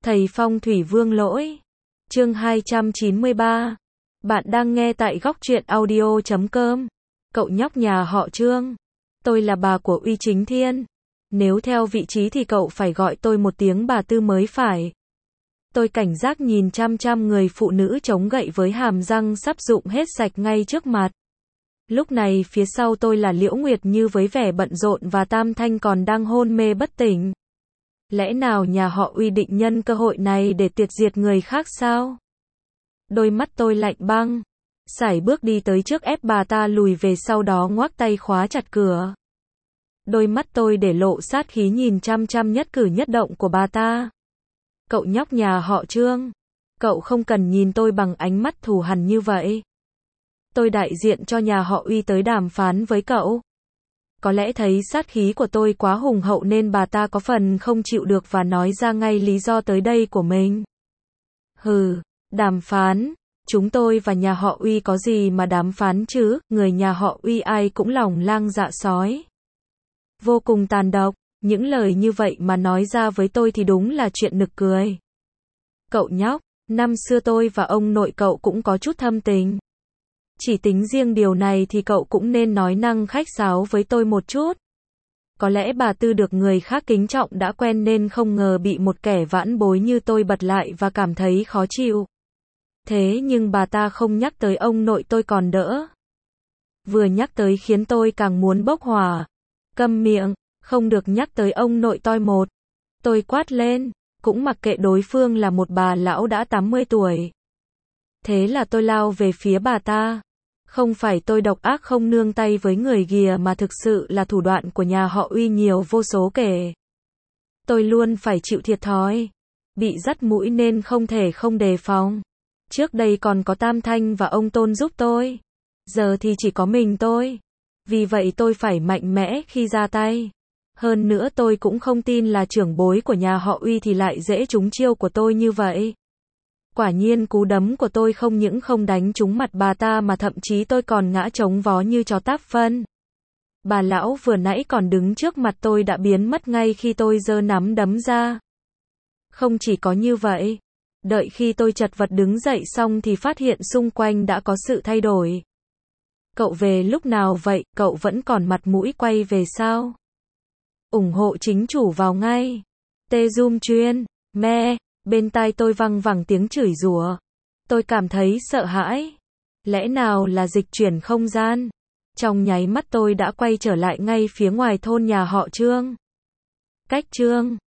Thầy Phong Thủy Vương Lỗi. Chương 293. Bạn đang nghe tại Góc Truyện Audio.com. Cậu nhóc nhà họ Trương. Tôi là bà của Uy Chính Thiên. Nếu theo vị trí thì cậu phải gọi tôi một tiếng bà Tư mới phải. Tôi cảnh giác nhìn chăm chăm người phụ nữ chống gậy với hàm răng sắp rụng hết sạch ngay trước mặt. Lúc này phía sau tôi là Liễu Nguyệt Như với vẻ bận rộn và Tam Thanh còn đang hôn mê bất tỉnh. Lẽ nào nhà họ Uy định nhân cơ hội này để tuyệt diệt người khác sao? Đôi mắt tôi lạnh băng, sải bước đi tới trước ép bà ta lùi về, sau đó ngoác tay khóa chặt cửa. Đôi mắt tôi để lộ sát khí nhìn chăm chăm nhất cử nhất động của bà ta. Cậu nhóc nhà họ Trương, cậu không cần nhìn tôi bằng ánh mắt thù hằn như vậy. Tôi đại diện cho nhà họ Uy tới đàm phán với cậu. Có lẽ thấy sát khí của tôi quá hùng hậu nên bà ta có phần không chịu được và nói ra ngay lý do tới đây của mình. Hừ, đàm phán, chúng tôi và nhà họ Uy có gì mà đàm phán chứ, người nhà họ Uy ai cũng lòng lang dạ sói. Vô cùng tàn độc, những lời như vậy mà nói ra với tôi thì đúng là chuyện nực cười. Cậu nhóc, năm xưa tôi và ông nội cậu cũng có chút thâm tình. Chỉ tính riêng điều này thì cậu cũng nên nói năng khách sáo với tôi một chút. Có lẽ bà Tư được người khác kính trọng đã quen nên không ngờ bị một kẻ vãn bối như tôi bật lại và cảm thấy khó chịu. Thế nhưng bà ta không nhắc tới ông nội tôi còn đỡ. Vừa nhắc tới khiến tôi càng muốn bốc hỏa. Câm miệng, không được nhắc tới ông nội tôi một. Tôi quát lên, cũng mặc kệ đối phương là một bà lão đã 80 tuổi. Thế là tôi lao về phía bà ta. Không phải tôi độc ác không nương tay với người kìa mà thực sự là thủ đoạn của nhà họ Uy nhiều vô số kể. Tôi luôn phải chịu thiệt thòi. Bị dắt mũi nên không thể không đề phòng. Trước đây còn có Tam Thanh và ông Tôn giúp tôi. Giờ thì chỉ có mình tôi. Vì vậy tôi phải mạnh mẽ khi ra tay. Hơn nữa tôi cũng không tin là trưởng bối của nhà họ Uy thì lại dễ trúng chiêu của tôi như vậy. Quả nhiên cú đấm của tôi không những không đánh trúng mặt bà ta mà thậm chí tôi còn ngã trống vó như chó táp phân. Bà lão vừa nãy còn đứng trước mặt tôi đã biến mất ngay khi tôi giơ nắm đấm ra. Không chỉ có như vậy, đợi khi tôi chật vật đứng dậy xong thì phát hiện xung quanh đã có sự thay đổi. Cậu về lúc nào vậy, cậu vẫn còn mặt mũi quay về sao? Ủng hộ chính chủ vào ngay. Tê Zoom chuyên, me. Bên tai tôi văng vẳng tiếng chửi rủa. Tôi cảm thấy sợ hãi. Lẽ nào là dịch chuyển không gian? Trong nháy mắt tôi đã quay trở lại ngay phía ngoài thôn nhà họ Trương. Cách Trương,